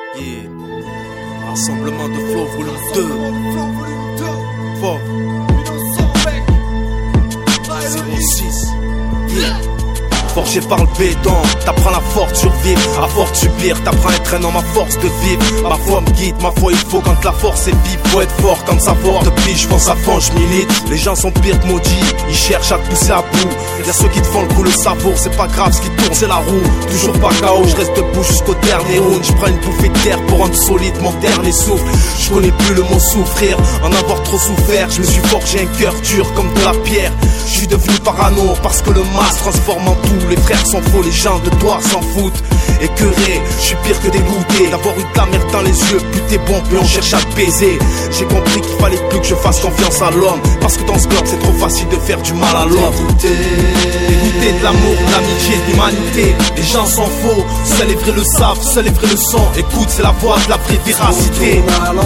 Yeah. Rassemblement de Flow volume 2. Fort 06. Yeah. Forgé par le béton, t'apprends la force survivre. À force de subir, t'apprends à être un homme à force de vivre. Ma foi me guide, ma foi il faut quand la force est vive. Faut être fort comme ça fort. Depuis je pense à fond, je milite. Les gens sont pires que maudits, ils cherchent à te pousser à bout. Y'a ceux qui te font le coup, le savour, c'est pas grave, ce qui tourne c'est la roue. Toujours pas KO, je reste debout jusqu'au dernier round. Je prends une bouffée de terre pour rendre solide mon dernier souffle. Je connais plus le mot souffrir, en avoir trop souffert. Je me suis forgé un cœur dur comme de la pierre. Je suis devenu parano parce que le masque transforme en tout. Les frères sont faux, les gens de toi s'en foutent. Écœuré, je suis pire que dégoûté d'avoir eu de la merde dans les yeux. Plus t'es bon, plus on cherche à te baiser. J'ai compris qu'il fallait plus que je fasse confiance à l'homme, parce que dans ce club c'est trop facile de faire du mal à l'autre. Dégoûté de l'amour, de l'amitié, de l'humanité. Les gens sont faux, seuls les vrais le savent, seuls les vrais le sont. Écoute, c'est la voix de la vraie véracité.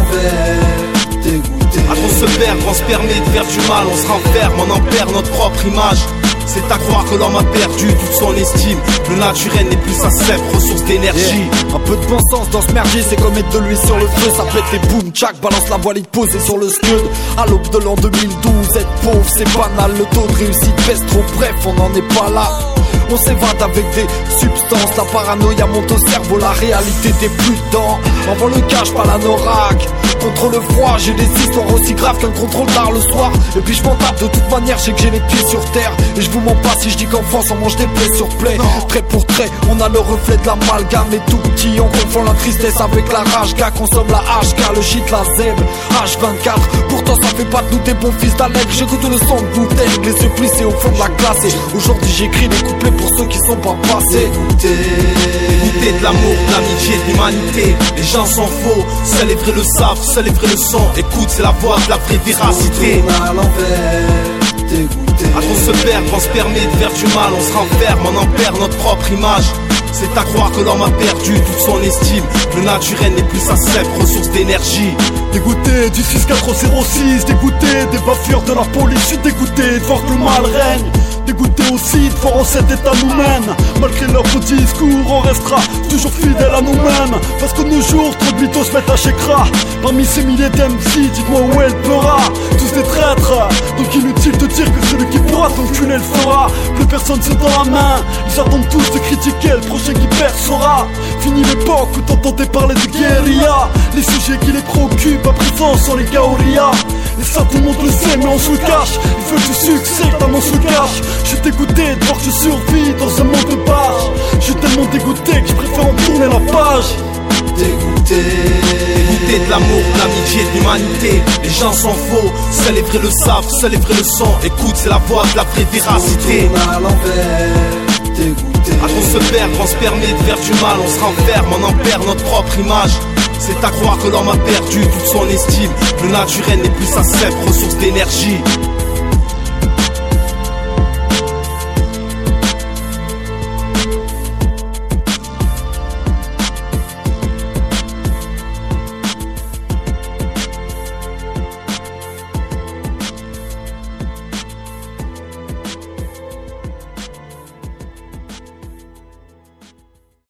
À trop se perdre, on se permet de faire du mal. On se renferme, on en perd notre propre image. C'est à croire que l'homme a perdu toute son estime. Le naturel n'est plus sa seule ressource d'énergie. Un peu de bon sens dans ce merdier, c'est comme mettre de l'huile sur le feu. Ça pète les boum, tchac, balance la voilette posée sur le scud. À l'aube de l'an 2012, être pauvre c'est banal. Le taux de réussite baisse trop, bref on n'en est pas là. On s'évade avec des substances, la paranoïa monte au cerveau, la réalité t'es plus dedans. Envoie le cache, pas la norac. Contre le froid, j'ai des histoires aussi graves qu'un contrôle tard le soir. Et puis je m'en tape de toute manière, je sais que j'ai les pieds sur terre. Et je vous mens pas si je dis qu'en France on mange des plaies sur plaies. Trait pour trait, on a le reflet de l'amalgame. Et tout petit, on confond la tristesse avec la rage. Gars consomme la HK, le shit, la zeb H24, pourtant ça fait pas de nous des bons fils d'Alec. J'écoute le son de bouteille, les yeux plissés au fond de la classe. Et aujourd'hui j'écris des couplets pour ceux qui sont pas passés. Dégoûté de l'amour, de l'amitié, de l'humanité. Les gens sont faux, seuls les vrais le savent, seuls les vrais le sont. Écoute, c'est la voix de la vraie véracité. À trop se perdre, on se permet de faire du mal. On se renferme, on en perd notre propre image. C'est à croire que l'homme a perdu toute son estime. Le naturel n'est plus sa seule ressource d'énergie. Dégoûté du 6406, dégoûté des bafures de la police. Je suis dégoûté de voir que le mal règne. Dégoûté aussi de voir en cet état nous mène. Malgré leur beau discours, on restera toujours fidèle à nous-mêmes. Parce que nos jours, trop de mythos se mettent à chécra. Parmi ces milliers d'MC, dites-moi où est le pera. Tous des traîtres, donc inutile de dire que celui qui pourra t'enculer le fera. Plus personne se tend la main, ils attendent tous de critiquer. Le prochain qui percera. Fini l'époque où t'entendais parler de guérilla. Les sujets qui les préoccupent à présent sont les gaoria. Et ça tout le monde le sait mais on se le cache. Ils veulent du succès, tellement on se le cache. Je suis dégoûté de voir que je survis dans un monde de barge. Je suis tellement dégoûté que je préfère en tourner la page. Dégoûté de l'amour, de l'amitié, de l'humanité. Les gens sont faux, seuls les vrais le savent, seuls les vrais le sont. Écoute, c'est la voix de la vraie véracité. À trop se perdre, on se permet de faire du mal. On se renferme, on en perd notre propre image. C'est à croire que l'homme a perdu toute son estime. Le naturel n'est plus sa seule ressource d'énergie.